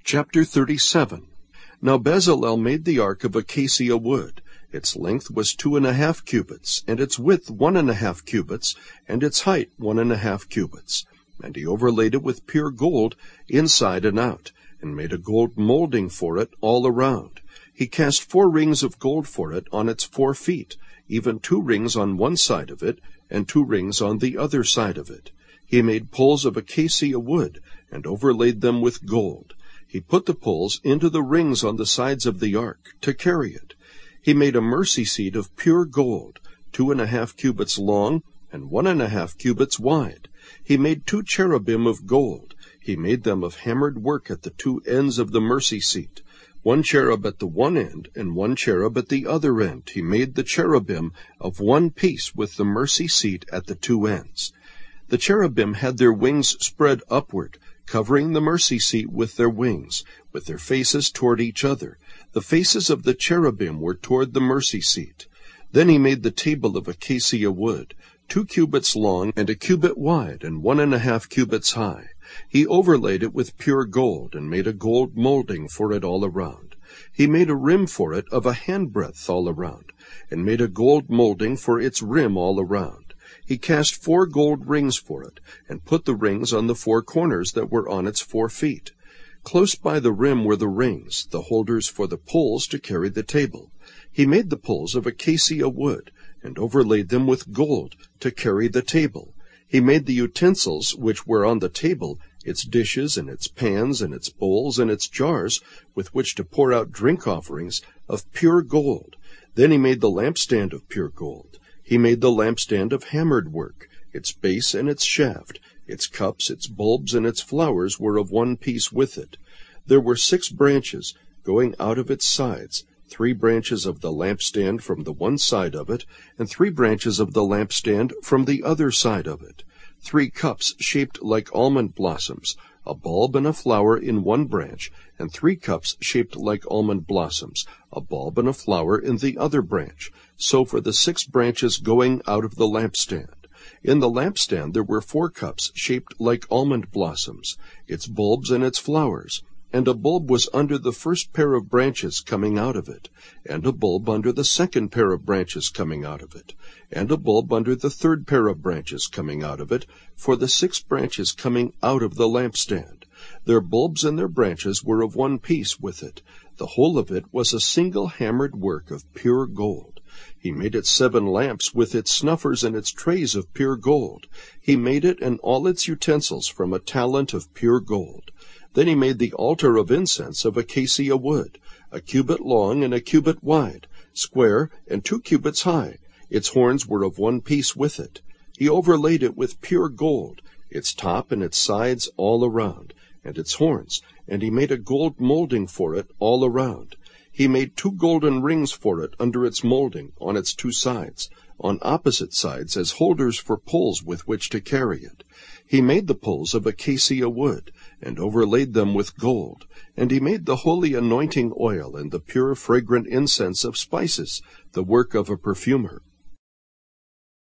Chapter 37. Now Bezalel made the ark of acacia wood. Its length was 2.5 cubits, and its width 1.5 cubits, and its height 1.5 cubits. And he overlaid it with pure gold inside and out, and made a gold molding for it all around. He cast 4 rings of gold for it on its 4 feet, even 2 rings on one side of it, and 2 rings on the other side of it. He made poles of acacia wood, and overlaid them with gold. He put the poles into the rings on the sides of the ark, to carry it. He made a mercy seat of pure gold, 2.5 cubits long, and 1.5 cubits wide. He made 2 cherubim of gold. He made them of hammered work at the 2 ends of the mercy seat, 1 cherub at the one end, and 1 cherub at the other end. He made the cherubim of one piece with the mercy seat at the 2 ends. The cherubim had their wings spread upward, covering the mercy seat with their wings, with their faces toward each other. The faces of the cherubim were toward the mercy seat. Then he made the table of acacia wood, 2 cubits long, and 1 cubit wide, and 1.5 cubits high. He overlaid it with pure gold, and made a gold molding for it all around. He made a rim for it of a handbreadth all around, and made a gold molding for its rim all around. He cast 4 gold rings for it, and put the rings on the 4 corners that were on its 4 feet. Close by the rim were the rings, the holders for the poles to carry the table. He made the poles of acacia wood, and overlaid them with gold to carry the table. He made the utensils which were on the table, its dishes and its pans and its bowls and its jars, with which to pour out drink offerings, of pure gold. Then he made the lampstand of pure gold. He made the lampstand of hammered work. Its base and its shaft, its cups, its bulbs, and its flowers were of one piece with it. There were 6 branches going out of its sides, 3 branches of the lampstand from the one side of it, and 3 branches of the lampstand from the other side of it. 3 cups shaped like almond blossoms, a bulb and a flower in one branch, and 3 cups shaped like almond blossoms, a bulb and a flower in the other branch. So for the 6 branches going out of the lampstand. In the lampstand there were 4 cups shaped like almond blossoms, its bulbs and its flowers. And a bulb was under the first pair of branches coming out of it, and a bulb under the second pair of branches coming out of it, and a bulb under the third pair of branches coming out of it, for the 6 branches coming out of the lampstand. Their bulbs and their branches were of one piece with it. The whole of it was a single hammered work of pure gold. He made it 7 lamps with its snuffers and its trays of pure gold. He made it and all its utensils from a talent of pure gold. Then he made the altar of incense of acacia wood, 1 cubit long and 1 cubit wide, square, and 2 cubits high. Its horns were of one piece with it. He overlaid it with pure gold, its top and its sides all around, and its horns, and he made a gold molding for it all around. He made 2 golden rings for it under its molding, on its 2 sides, on opposite sides as holders for poles with which to carry it. He made the poles of acacia wood, and overlaid them with gold. And he made the holy anointing oil and the pure fragrant incense of spices, the work of a perfumer.